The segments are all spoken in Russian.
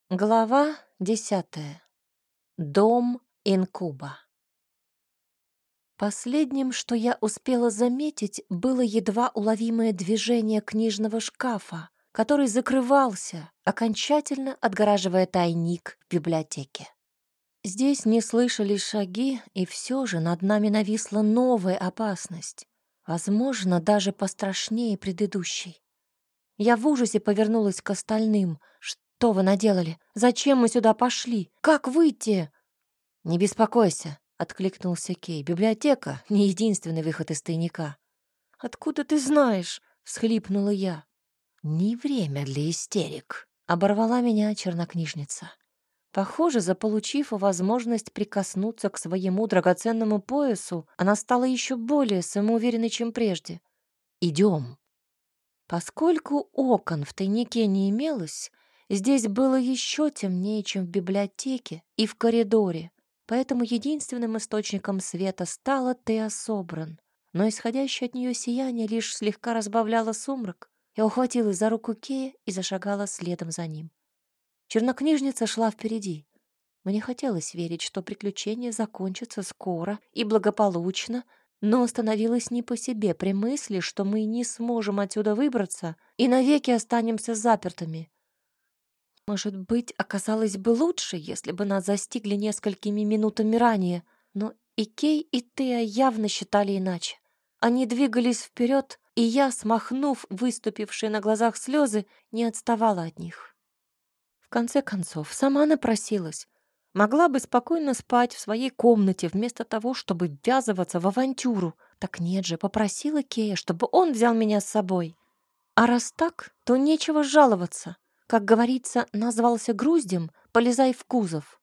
Глава 10. Дом инкуба. Последним, что я успела заметить, было едва уловимое движение книжного шкафа, который закрывался, окончательно отгораживая тайник в библиотеке. Здесь не слышались шаги, и все же над нами нависла новая опасность, возможно, даже пострашнее предыдущей. Я в ужасе повернулась к остальным. «Что вы наделали? Зачем мы сюда пошли? Как выйти?» «Не беспокойся», — откликнулся Кей. «Библиотека — не единственный выход из тайника». «Откуда ты знаешь?» — всхлипнула я. «Не время для истерик», — оборвала меня чернокнижница. Похоже, заполучив возможность прикоснуться к своему драгоценному поясу, она стала еще более самоуверенной, чем прежде. «Идем». Поскольку окон в тайнике не имелось, здесь было еще темнее, чем в библиотеке и в коридоре, поэтому единственным источником света стала Теа Собран. Но исходящее от нее сияние лишь слегка разбавляло сумрак. Я ухватилась за руку Кея и зашагала следом за ним. Чернокнижница шла впереди. Мне хотелось верить, что приключение закончится скоро и благополучно, но становилось не по себе при мысли, что мы не сможем отсюда выбраться и навеки останемся запертыми. Может быть, оказалось бы лучше, если бы нас застигли несколькими минутами ранее, но и Кей, и Теа явно считали иначе. Они двигались вперед, и я, смахнув выступившие на глазах слезы, не отставала от них. В конце концов, сама напросилась. Могла бы спокойно спать в своей комнате вместо того, чтобы ввязываться в авантюру. Так нет же, попросила Кея, чтобы он взял меня с собой. А раз так, то нечего жаловаться. Как говорится, назвался груздем, полезай в кузов.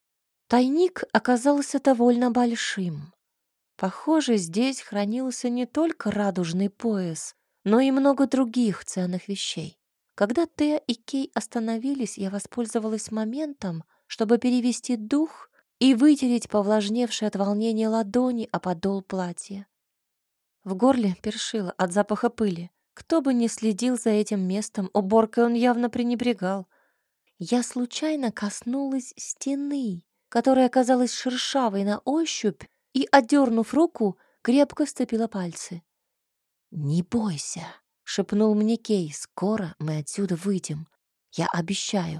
Тайник оказался довольно большим. Похоже, здесь хранился не только радужный пояс, но и много других ценных вещей. Когда Теа и Кей остановились, я воспользовалась моментом, чтобы перевести дух и вытереть повлажневшие от волнения ладони о подол платья. В горле першило от запаха пыли. Кто бы ни следил за этим местом, уборкой он явно пренебрегал. Я случайно коснулась стены, которая оказалась шершавой на ощупь, и, отдернув руку, крепко сцепила пальцы. «Не бойся», — шепнул мне Кей, — «скоро мы отсюда выйдем. Я обещаю».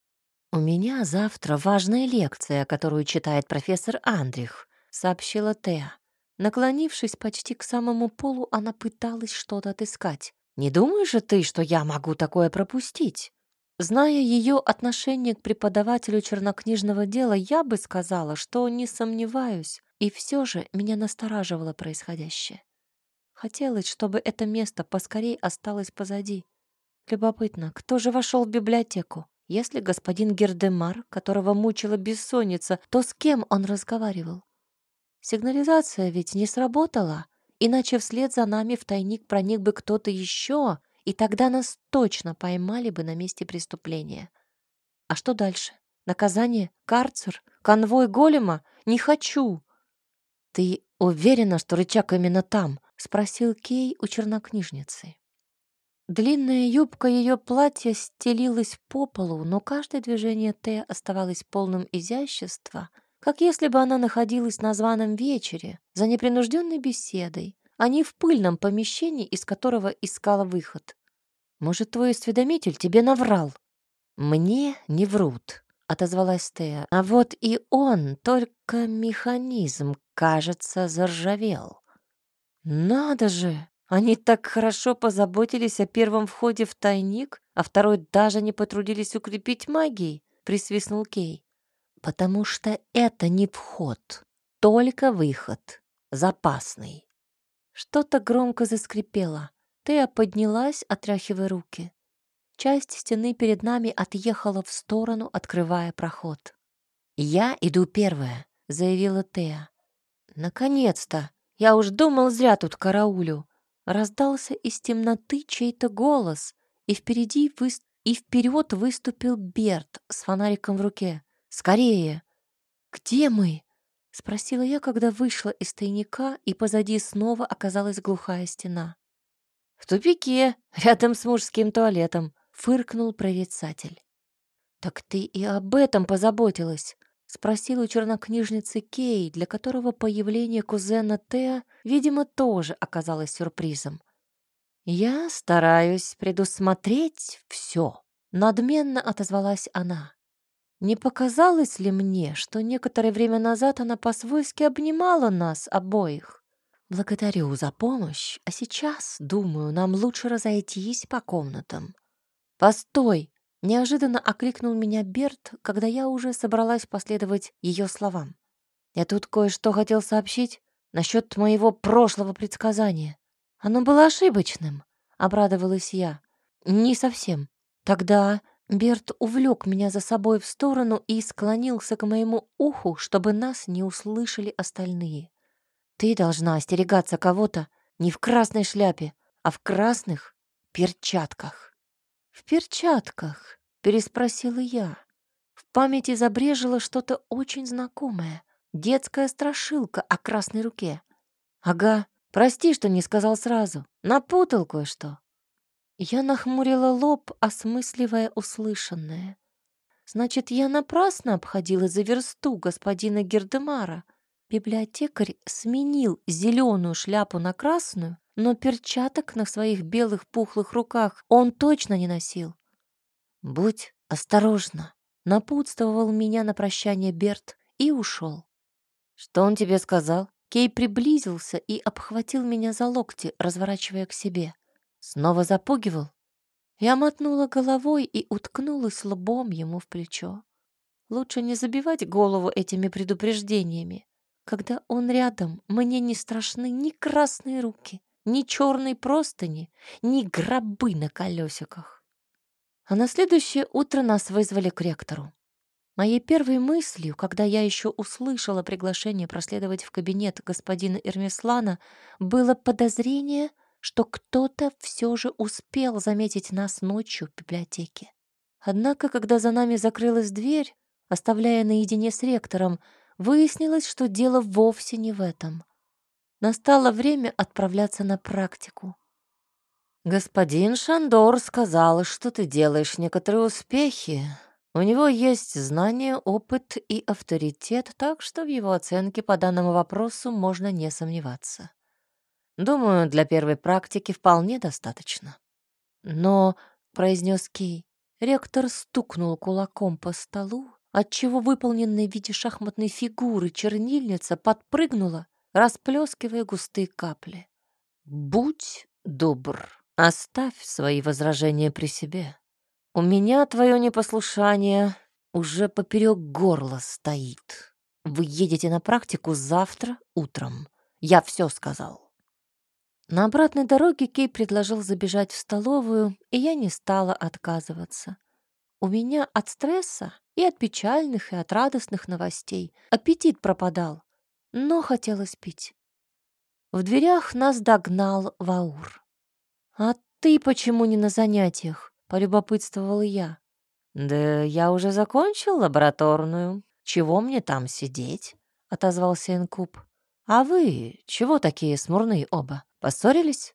«У меня завтра важная лекция, которую читает профессор Андрих», — сообщила Теа. Наклонившись почти к самому полу, она пыталась что-то отыскать. «Не думаешь же ты, что я могу такое пропустить?» Зная ее отношение к преподавателю чернокнижного дела, я бы сказала, что не сомневаюсь, и все же меня настораживало происходящее. Хотелось, чтобы это место поскорей осталось позади. Любопытно, кто же вошел в библиотеку? Если господин Гердемар, которого мучила бессонница, то с кем он разговаривал? Сигнализация ведь не сработала, иначе вслед за нами в тайник проник бы кто-то еще, и тогда нас точно поймали бы на месте преступления. А что дальше? Наказание? Карцер? Конвой голема? Не хочу. «Ты уверена, что рычаг именно там?» — спросил Кей у чернокнижницы. Длинная юбка ее платья стелилась по полу, но каждое движение Т оставалось полным изящества, как если бы она находилась на званом вечере, за непринужденной беседой, а не в пыльном помещении, из которого искала выход. «Может, твой осведомитель тебе наврал?» «Мне не врут», — отозвалась Тея. «А вот и он, только механизм, кажется, заржавел». «Надо же! Они так хорошо позаботились о первом входе в тайник, а второй даже не потрудились укрепить магией», — присвистнул Кей. «Потому что это не вход, только выход, запасный». Что-то громко заскрипело. Тея поднялась, отряхивая руки. Часть стены перед нами отъехала в сторону, открывая проход. «Я иду первая», — заявила Теа. «Наконец-то! Я уж думал, зря тут караулю». Раздался из темноты чей-то голос, и вперед выступил Берт с фонариком в руке. «Скорее!» «Где мы?» — спросила я, когда вышла из тайника, и позади снова оказалась глухая стена. «В тупике, рядом с мужским туалетом», — фыркнул прорицатель. «Так ты и об этом позаботилась?» — спросила у чернокнижницы Кей, для которого появление кузена Теа, видимо, тоже оказалось сюрпризом. «Я стараюсь предусмотреть все», — надменно отозвалась она. «Не показалось ли мне, что некоторое время назад она по-свойски обнимала нас обоих? Благодарю за помощь, а сейчас, думаю, нам лучше разойтись по комнатам». «Постой!» — неожиданно окликнул меня Берт, когда я уже собралась последовать ее словам. «Я тут кое-что хотел сообщить насчет моего прошлого предсказания. Оно было ошибочным», — обрадовалась я. «Не совсем. Тогда Берт увлек меня за собой в сторону и склонился к моему уху, чтобы нас не услышали остальные. Ты должна остерегаться кого-то не в красной шляпе, а в красных перчатках». «В перчатках?» — переспросила я. В памяти забрежило что-то очень знакомое. Детская страшилка о красной руке. «Ага, прости, что не сказал сразу. Напутал кое-что». Я нахмурила лоб, осмысливая услышанное. Значит, я напрасно обходила за версту господина Гердемара. Библиотекарь сменил зеленую шляпу на красную, но перчаток на своих белых пухлых руках он точно не носил. «Будь осторожна», — напутствовал меня на прощание Берт и ушел. «Что он тебе сказал?» Кей приблизился и обхватил меня за локти, разворачивая к себе. «Снова запугивал?» Я мотнула головой и уткнулась лбом ему в плечо. Лучше не забивать голову этими предупреждениями. Когда он рядом, мне не страшны ни красные руки, ни черные простыни, ни гробы на колесиках. А на следующее утро нас вызвали к ректору. Моей первой мыслью, когда я еще услышала приглашение проследовать в кабинет господина Эрмислана, было подозрение, что кто-то все же успел заметить нас ночью в библиотеке. Однако, когда за нами закрылась дверь, оставляя наедине с ректором, выяснилось, что дело вовсе не в этом. Настало время отправляться на практику. «Господин Шандор сказал, что ты делаешь некоторые успехи. У него есть знания, опыт и авторитет, так что в его оценке по данному вопросу можно не сомневаться. Думаю, для первой практики вполне достаточно». «Но», — произнес Кей, ректор стукнул кулаком по столу, отчего выполненная в виде шахматной фигуры чернильница подпрыгнула, расплескивая густые капли. «Будь добр, оставь свои возражения при себе. У меня твое непослушание уже поперек горла стоит. Вы едете на практику завтра утром. Я все сказал». На обратной дороге Кей предложил забежать в столовую, и я не стала отказываться. У меня от стресса и от печальных, и от радостных новостей аппетит пропадал, но хотелось пить. В дверях нас догнал Ваур. «А ты почему не на занятиях?» — полюбопытствовала я. «Да я уже закончил лабораторную. Чего мне там сидеть?» — отозвался Инкуб. «А вы чего такие смурные оба? Поссорились?»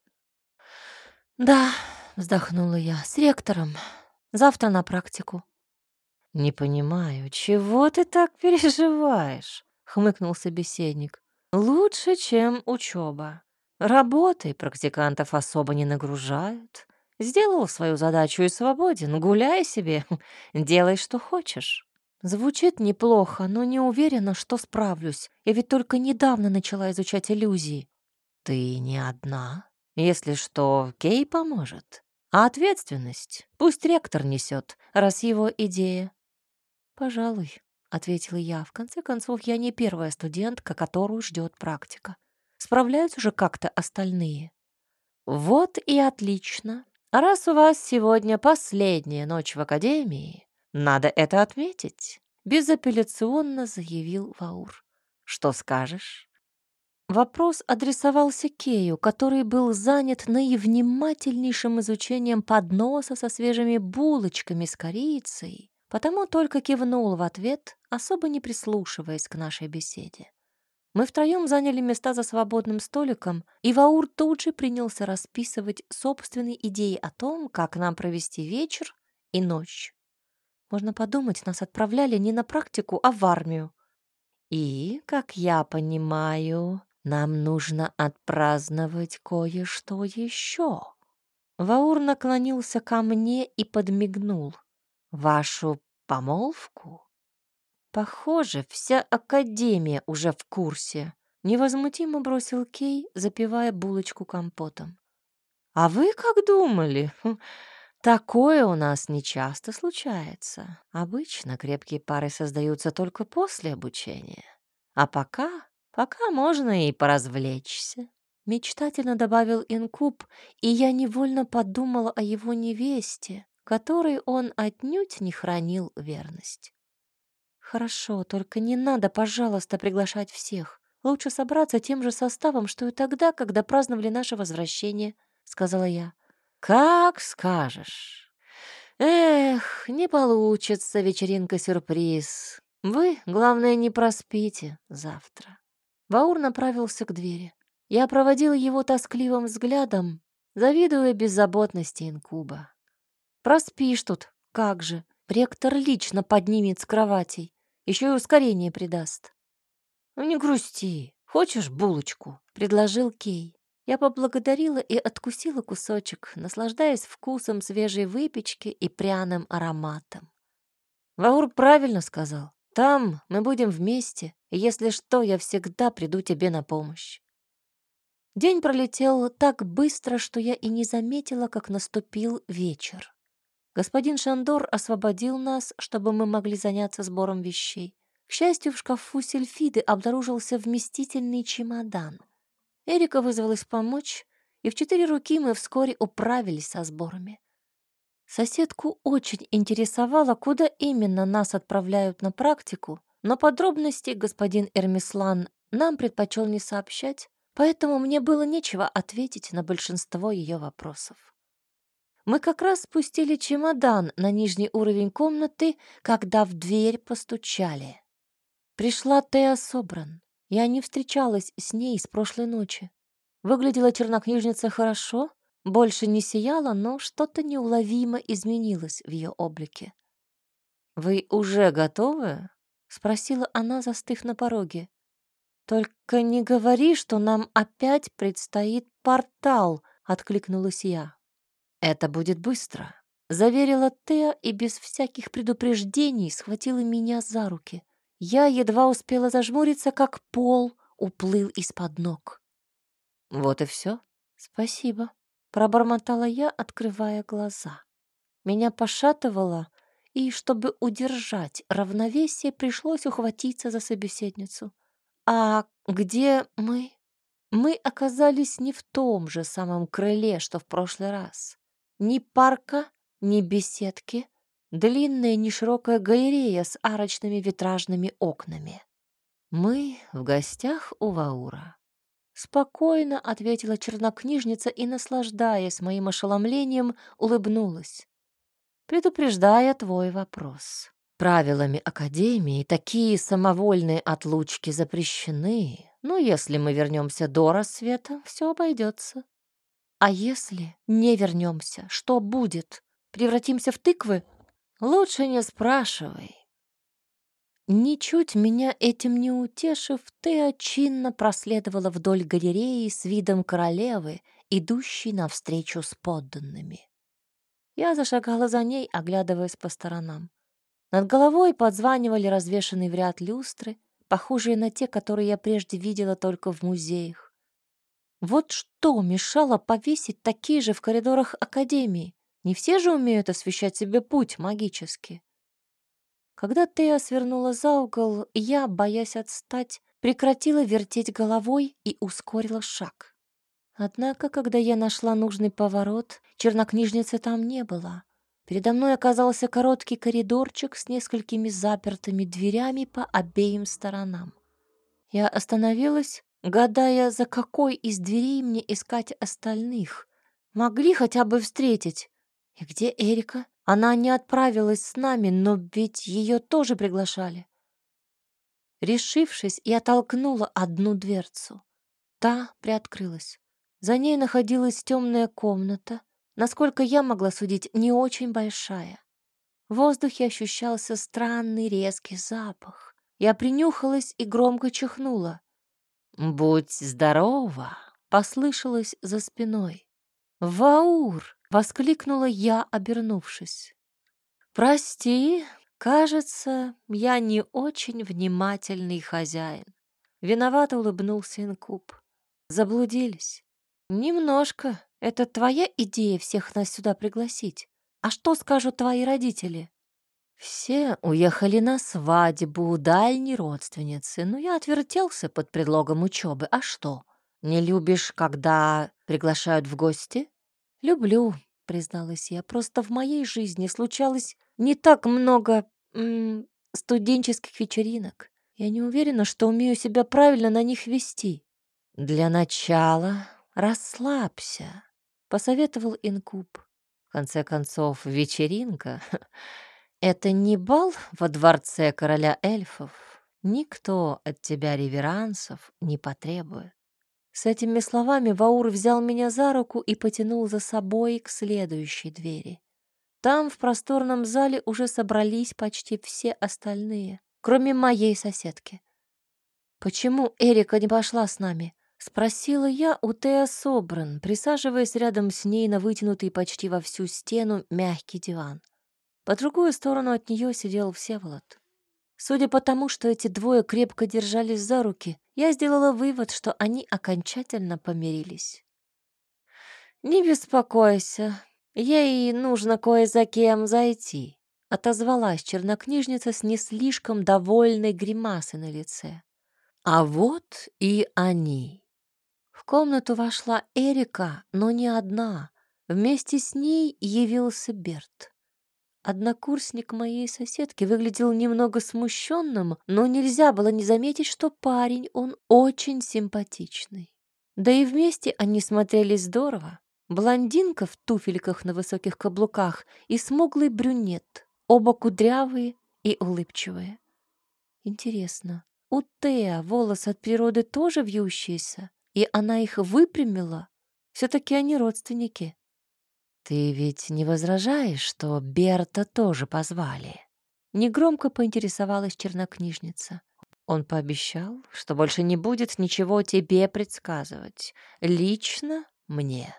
«Да», — вздохнула я, — «с ректором. Завтра на практику». «Не понимаю, чего ты так переживаешь?» — хмыкнул собеседник. «Лучше, чем учеба. Работой практикантов особо не нагружают. Сделал свою задачу и свободен. Гуляй себе, делай, что хочешь». Звучит неплохо, но не уверена, что справлюсь. Я ведь только недавно начала изучать иллюзии. «Ты не одна. Если что, Кей поможет. А ответственность пусть ректор несет, раз его идея». «Пожалуй», — ответила я. «В конце концов, я не первая студентка, которую ждет практика. Справляются же как-то остальные». «Вот и отлично. Раз у вас сегодня последняя ночь в академии, надо это отметить», — безапелляционно заявил Ваур. «Что скажешь?» Вопрос адресовался Кею, который был занят наивнимательнейшим изучением подноса со свежими булочками с корицей, потому только кивнул в ответ, особо не прислушиваясь к нашей беседе. Мы втроем заняли места за свободным столиком, и Ваур тут же принялся расписывать собственные идеи о том, как нам провести вечер и ночь. Можно подумать, нас отправляли не на практику, а в армию. И, как я понимаю, нам нужно отпраздновать кое-что еще. Ваур наклонился ко мне и подмигнул. Вашу помолвку? Похоже, вся академия уже в курсе. Невозмутимо бросил Кей, запивая булочку компотом. А вы как думали? Такое у нас нечасто случается. Обычно крепкие пары создаются только после обучения. А пока можно и поразвлечься. Мечтательно добавил инкуб, и я невольно подумала о его невесте, которой он отнюдь не хранил верность. Хорошо, только не надо, пожалуйста, приглашать всех. Лучше собраться тем же составом, что и тогда, когда праздновали наше возвращение, сказала я. Как скажешь. Эх, не получится вечеринка-сюрприз. Вы, главное, не проспите завтра. Ваур направился к двери. Я проводила его тоскливым взглядом, завидуя беззаботности инкуба. Проспишь тут, как же. Ректор лично поднимет с кроватей, еще и ускорение придаст. Ну не грусти. Хочешь булочку? Предложил Кей. Я поблагодарила и откусила кусочек, наслаждаясь вкусом свежей выпечки и пряным ароматом. Ваур правильно сказал. Там мы будем вместе, и если что, я всегда приду тебе на помощь. День пролетел так быстро, что я и не заметила, как наступил вечер. Господин Шандор освободил нас, чтобы мы могли заняться сбором вещей. К счастью, в шкафу Сильфиды обнаружился вместительный чемодан. Эрика вызвалась помочь, и в 4 руки мы вскоре управились со сборами. Соседку очень интересовало, куда именно нас отправляют на практику, но подробностей господин Эрмислан нам предпочел не сообщать, поэтому мне было нечего ответить на большинство ее вопросов. Мы как раз спустили чемодан на нижний уровень комнаты, когда в дверь постучали. Пришла Теа Собран. Я не встречалась с ней с прошлой ночи. Выглядела чернокнижница хорошо, больше не сияла, но что-то неуловимо изменилось в ее облике. «Вы уже готовы?» — спросила она, застыв на пороге. «Только не говори, что нам опять предстоит портал», — откликнулась я. «Это будет быстро», — заверила Теа и без всяких предупреждений схватила меня за руки. Я едва успела зажмуриться, как пол уплыл из-под ног. «Вот и все. Спасибо», — пробормотала я, открывая глаза. Меня пошатывало, и, чтобы удержать равновесие, пришлось ухватиться за собеседницу. «А где мы?» Мы оказались не в том же самом крыле, что в прошлый раз. Ни парка, ни беседки, длинная неширокая галерея с арочными витражными окнами. Мы в гостях у Ваура. Спокойно ответила чернокнижница и, наслаждаясь моим ошеломлением, улыбнулась. Предупреждая твой вопрос. Правилами Академии такие самовольные отлучки запрещены, но если мы вернемся до рассвета, все обойдется. А если не вернемся, что будет? Превратимся в тыквы? Лучше не спрашивай. Ничуть меня этим не утешив, ты чинно проследовала вдоль галереи с видом королевы, идущей навстречу с подданными. Я зашагала за ней, оглядываясь по сторонам. Над головой подзванивали развешанные в ряд люстры, похожие на те, которые я прежде видела только в музеях. Вот что мешало повесить такие же в коридорах Академии? Не все же умеют освещать себе путь магически. Когда Тея свернула за угол, я, боясь отстать, прекратила вертеть головой и ускорила шаг. Однако, когда я нашла нужный поворот, чернокнижницы там не было. Передо мной оказался короткий коридорчик с несколькими запертыми дверями по обеим сторонам. Я остановилась, гадая, за какой из дверей мне искать остальных. Могли хотя бы встретить. И где Эрика? Она не отправилась с нами, но ведь ее тоже приглашали. Решившись, я толкнула одну дверцу. Та приоткрылась. За ней находилась темная комната, насколько я могла судить, не очень большая. В воздухе ощущался странный резкий запах. Я принюхалась и громко чихнула. «Будь здорова!» — послышалось за спиной. «Ваур!» — воскликнула я, обернувшись. «Прости, кажется, я не очень внимательный хозяин». Виновато улыбнулся инкуб. «Заблудились?» «Немножко. Это твоя идея всех нас сюда пригласить? А что скажут твои родители?» «Все уехали на свадьбу у дальней родственницы, но я отвертелся под предлогом учебы. А что, не любишь, когда приглашают в гости?» «Люблю», — призналась я. «Просто в моей жизни случалось не так много студенческих вечеринок. Я не уверена, что умею себя правильно на них вести». «Для начала расслабься», — посоветовал инкуб. «В конце концов, вечеринка — это не бал во дворце короля эльфов. Никто от тебя реверансов не потребует». С этими словами Ваур взял меня за руку и потянул за собой к следующей двери. Там, в просторном зале, уже собрались почти все остальные, кроме моей соседки. «Почему Эрика не пошла с нами?» — спросила я у Теа Собран, присаживаясь рядом с ней на вытянутый почти во всю стену мягкий диван. По другую сторону от нее сидел Всеволод. Судя по тому, что эти двое крепко держались за руки, я сделала вывод, что они окончательно помирились. «Не беспокойся, ей нужно кое за кем зайти», — отозвалась чернокнижница с не слишком довольной гримасой на лице. А вот и они. В комнату вошла Эрика, но не одна. Вместе с ней явился Берт. Однокурсник моей соседки выглядел немного смущенным, но нельзя было не заметить, что парень он очень симпатичный. Да и вместе они смотрелись здорово. Блондинка в туфельках на высоких каблуках и смуглый брюнет, оба кудрявые и улыбчивые. Интересно, у Теа волосы от природы тоже вьющиеся, и она их выпрямила? Все-таки они родственники. «Ты ведь не возражаешь, что Берта тоже позвали?» Негромко поинтересовалась чернокнижница. Он пообещал, что больше не будет ничего тебе предсказывать. Лично мне.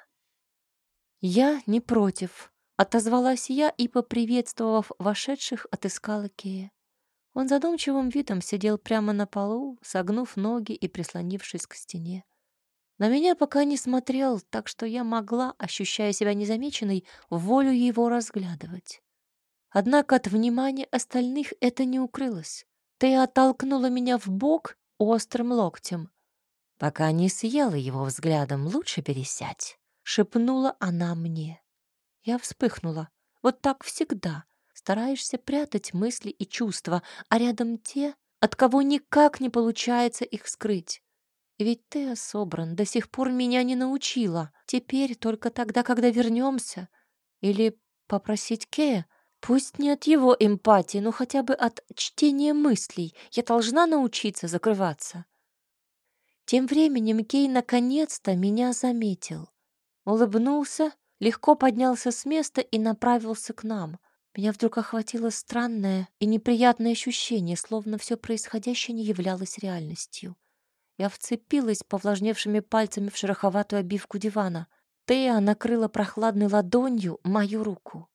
«Я не против», — отозвалась я и, поприветствовав вошедших, отыскала Кея. Он задумчивым видом сидел прямо на полу, согнув ноги и прислонившись к стене. На меня пока не смотрел, так что я могла, ощущая себя незамеченной, волю его разглядывать. Однако от внимания остальных это не укрылось. Ты оттолкнула меня в бок острым локтем. «Пока не съела его взглядом, лучше пересядь», — шепнула она мне. Я вспыхнула. Вот так всегда. Стараешься прятать мысли и чувства, а рядом те, от кого никак не получается их скрыть. И ведь ты, Собран, до сих пор меня не научила. Теперь только тогда, когда вернемся. Или попросить Кея, пусть не от его эмпатии, но хотя бы от чтения мыслей. Я должна научиться закрываться. Тем временем Кей наконец-то меня заметил. Улыбнулся, легко поднялся с места и направился к нам. Меня вдруг охватило странное и неприятное ощущение, словно все происходящее не являлось реальностью. Я вцепилась повлажневшими пальцами в шероховатую обивку дивана. Тея накрыла прохладной ладонью мою руку.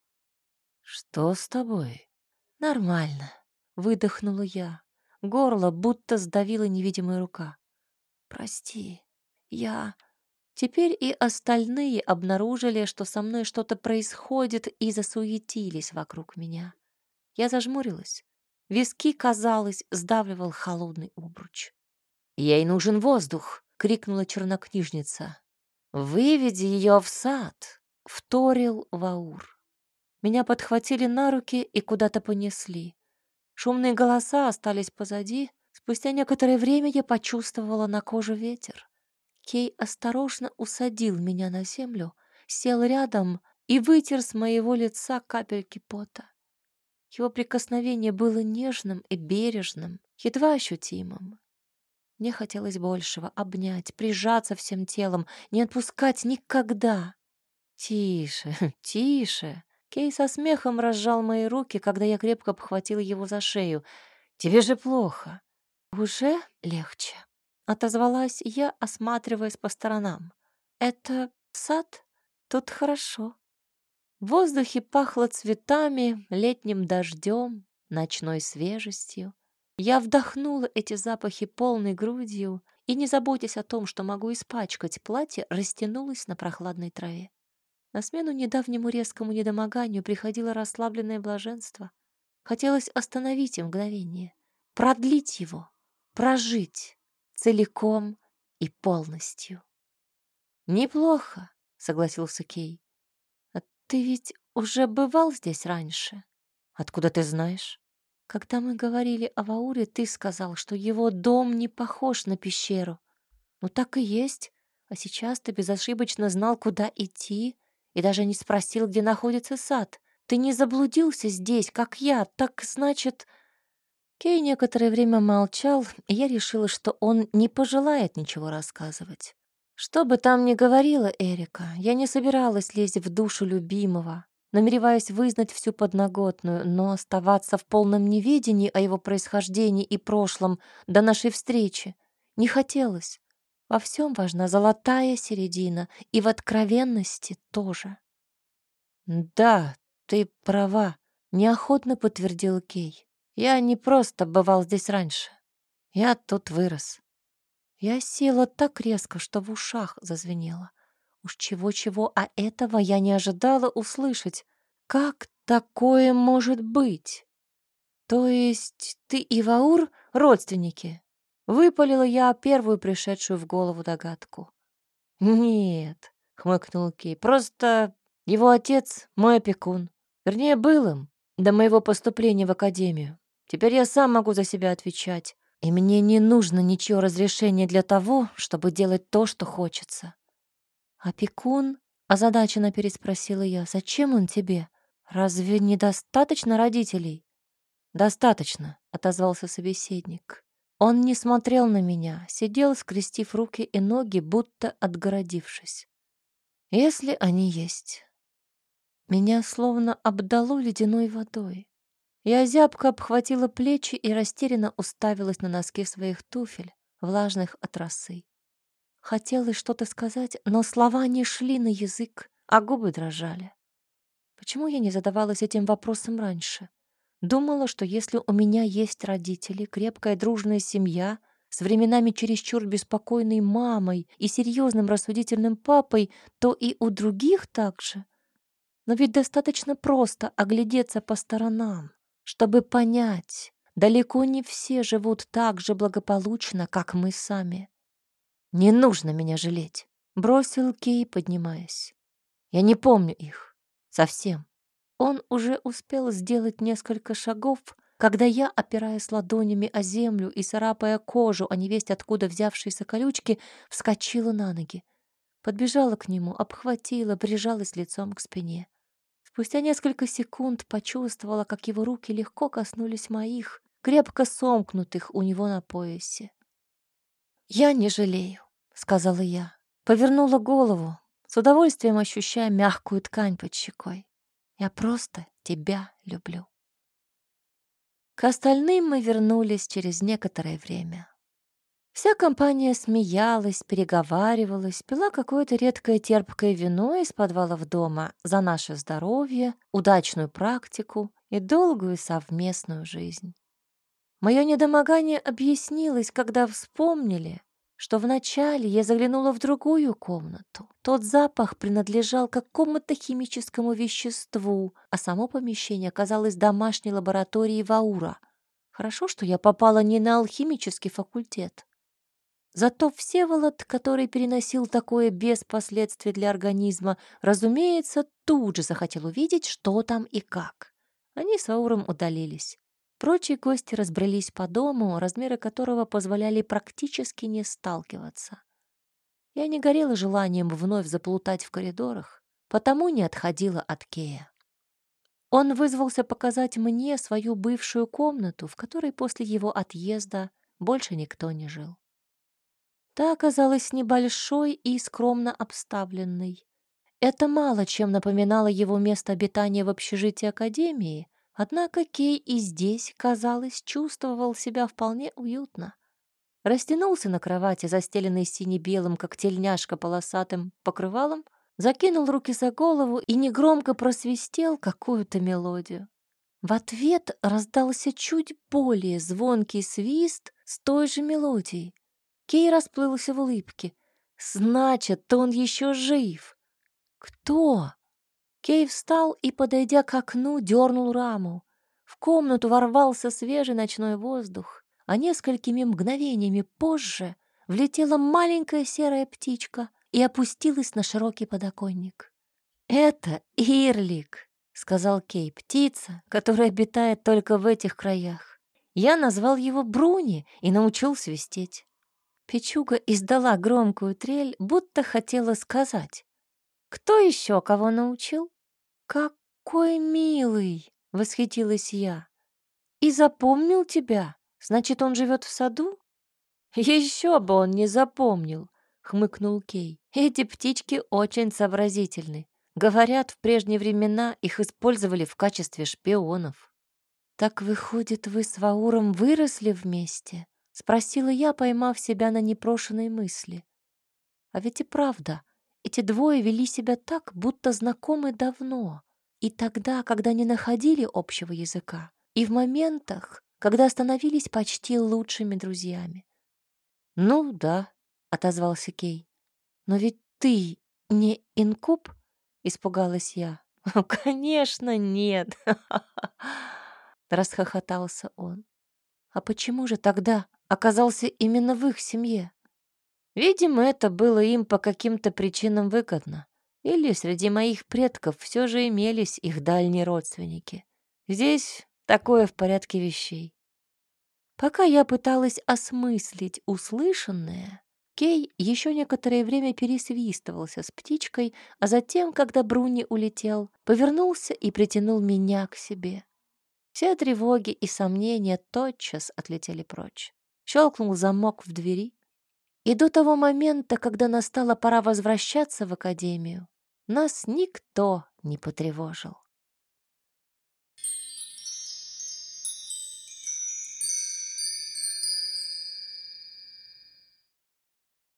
«Что с тобой?» «Нормально», — выдохнула я. Горло будто сдавила невидимая рука. «Прости, я...» Теперь и остальные обнаружили, что со мной что-то происходит, и засуетились вокруг меня. Я зажмурилась. Виски, казалось, сдавливал холодный обруч. «Ей нужен воздух!» — крикнула чернокнижница. «Выведи ее в сад!» — вторил Ваур. Меня подхватили на руки и куда-то понесли. Шумные голоса остались позади. Спустя некоторое время я почувствовала на коже ветер. Кей осторожно усадил меня на землю, сел рядом и вытер с моего лица капельки пота. Его прикосновение было нежным и бережным, едва ощутимым. Мне хотелось большего — обнять, прижаться всем телом, не отпускать никогда. «Тише, тише!» Кей со смехом разжал мои руки, когда я крепко обхватила его за шею. «Тебе же плохо». «Уже легче», — отозвалась я, осматриваясь по сторонам. «Это сад? Тут хорошо». В воздухе пахло цветами, летним дождем, ночной свежестью. Я вдохнула эти запахи полной грудью и, не заботясь о том, что могу испачкать платье, растянулась на прохладной траве. На смену недавнему резкому недомоганию приходило расслабленное блаженство. Хотелось остановить и мгновение, продлить его, прожить целиком и полностью. «Неплохо», — согласился Кей. «А ты ведь уже бывал здесь раньше? Откуда ты знаешь?» «Когда мы говорили о Вауре, ты сказал, что его дом не похож на пещеру. Ну так и есть. А сейчас ты безошибочно знал, куда идти, и даже не спросил, где находится сад. Ты не заблудился здесь, как я, так значит...» Кей некоторое время молчал, и я решила, что он не пожелает ничего рассказывать. Что бы там ни говорила Эрика, я не собиралась лезть в душу любимого, намереваясь вызнать всю подноготную, но оставаться в полном неведении о его происхождении и прошлом до нашей встречи не хотелось. Во всем важна золотая середина, и в откровенности тоже. «Да, ты права», — неохотно подтвердил Кей. «Я не просто бывал здесь раньше. Я тут вырос». Я села так резко, что в ушах зазвенело. Уж чего-чего, а этого я не ожидала услышать. Как такое может быть? То есть ты и Ваур родственники? Выпалила я первую пришедшую в голову догадку. Нет, хмыкнул Кей, просто его отец мой опекун. Вернее, был им до моего поступления в академию. Теперь я сам могу за себя отвечать. И мне не нужно ничье разрешение для того, чтобы делать то, что хочется. «Опекун?» — озадаченно переспросила я. «Зачем он тебе? Разве недостаточно родителей?» «Достаточно», — отозвался собеседник. Он не смотрел на меня, сидел, скрестив руки и ноги, будто отгородившись. «Если они есть». Меня словно обдало ледяной водой. Я зябко обхватила плечи и растерянно уставилась на носки своих туфель, влажных от росы. Хотелось что-то сказать, но слова не шли на язык, а губы дрожали. Почему я не задавалась этим вопросом раньше? Думала, что если у меня есть родители, крепкая дружная семья, с временами чересчур беспокойной мамой и серьезным рассудительным папой, то и у других так же. Но ведь достаточно просто оглядеться по сторонам, чтобы понять, далеко не все живут так же благополучно, как мы сами. «Не нужно меня жалеть», — бросил Кей, поднимаясь. «Я не помню их. Совсем». Он уже успел сделать несколько шагов, когда я, опираясь ладонями о землю и царапая кожу о невесть откуда взявшиеся колючки, вскочила на ноги. Подбежала к нему, обхватила, прижалась лицом к спине. Спустя несколько секунд почувствовала, как его руки легко коснулись моих, крепко сомкнутых у него на поясе. «Я не жалею», — сказала я. Повернула голову, с удовольствием ощущая мягкую ткань под щекой. «Я просто тебя люблю». К остальным мы вернулись через некоторое время. Вся компания смеялась, переговаривалась, пила какое-то редкое терпкое вино из подвалов дома за наше здоровье, удачную практику и долгую совместную жизнь. Мое недомогание объяснилось, когда вспомнили, что вначале я заглянула в другую комнату. Тот запах принадлежал какому-то химическому веществу, а само помещение оказалось домашней лабораторией Ваура. Хорошо, что я попала не на алхимический факультет. Зато Всеволод, который переносил такое без последствий для организма, разумеется, тут же захотел увидеть, что там и как. Они с Ауром удалились. Прочие гости разбрелись по дому, размеры которого позволяли практически не сталкиваться. Я не горела желанием вновь заплутать в коридорах, потому не отходила от Кея. Он вызвался показать мне свою бывшую комнату, в которой после его отъезда больше никто не жил. Та оказалась небольшой и скромно обставленной. Это мало чем напоминало его место обитания в общежитии академии, однако Кей и здесь, казалось, чувствовал себя вполне уютно. Растянулся на кровати, застеленной сине-белым, как тельняшка, полосатым покрывалом, закинул руки за голову и негромко просвистел какую-то мелодию. В ответ раздался чуть более звонкий свист с той же мелодией. Кей расплылся в улыбке. «Значит, он еще жив!» «Кто?» Кей встал и, подойдя к окну, дернул раму. В комнату ворвался свежий ночной воздух, а несколькими мгновениями позже влетела маленькая серая птичка и опустилась на широкий подоконник. «Это Ирлик», — сказал Кей, — «птица, которая обитает только в этих краях. Я назвал его Бруни и научил свистеть». Печуга издала громкую трель, будто хотела сказать: «Кто еще кого научил?» «Какой милый!» — восхитилась я. «И запомнил тебя? Значит, он живет в саду?» «Еще бы он не запомнил!» — хмыкнул Кей. «Эти птички очень сообразительны. Говорят, в прежние времена их использовали в качестве шпионов». «Так, выходит, вы с Вауром выросли вместе?» — спросила я, поймав себя на непрошенной мысли. А ведь и правда, эти двое вели себя так, будто знакомы давно. И тогда, когда не находили общего языка, и в моментах, когда становились почти лучшими друзьями. «Ну да», — отозвался Кей. «Но ведь ты не инкуб?» — испугалась я. «Конечно нет!» — расхохотался он. «А почему же тогда оказался именно в их семье?» Видимо, это было им по каким-то причинам выгодно. Или среди моих предков все же имелись их дальние родственники. Здесь такое в порядке вещей. Пока я пыталась осмыслить услышанное, Кей еще некоторое время пересвистывался с птичкой, а затем, когда Бруни улетел, повернулся и притянул меня к себе. Все тревоги и сомнения тотчас отлетели прочь. Щелкнул замок в двери, и до того момента, когда настала пора возвращаться в академию, нас никто не потревожил.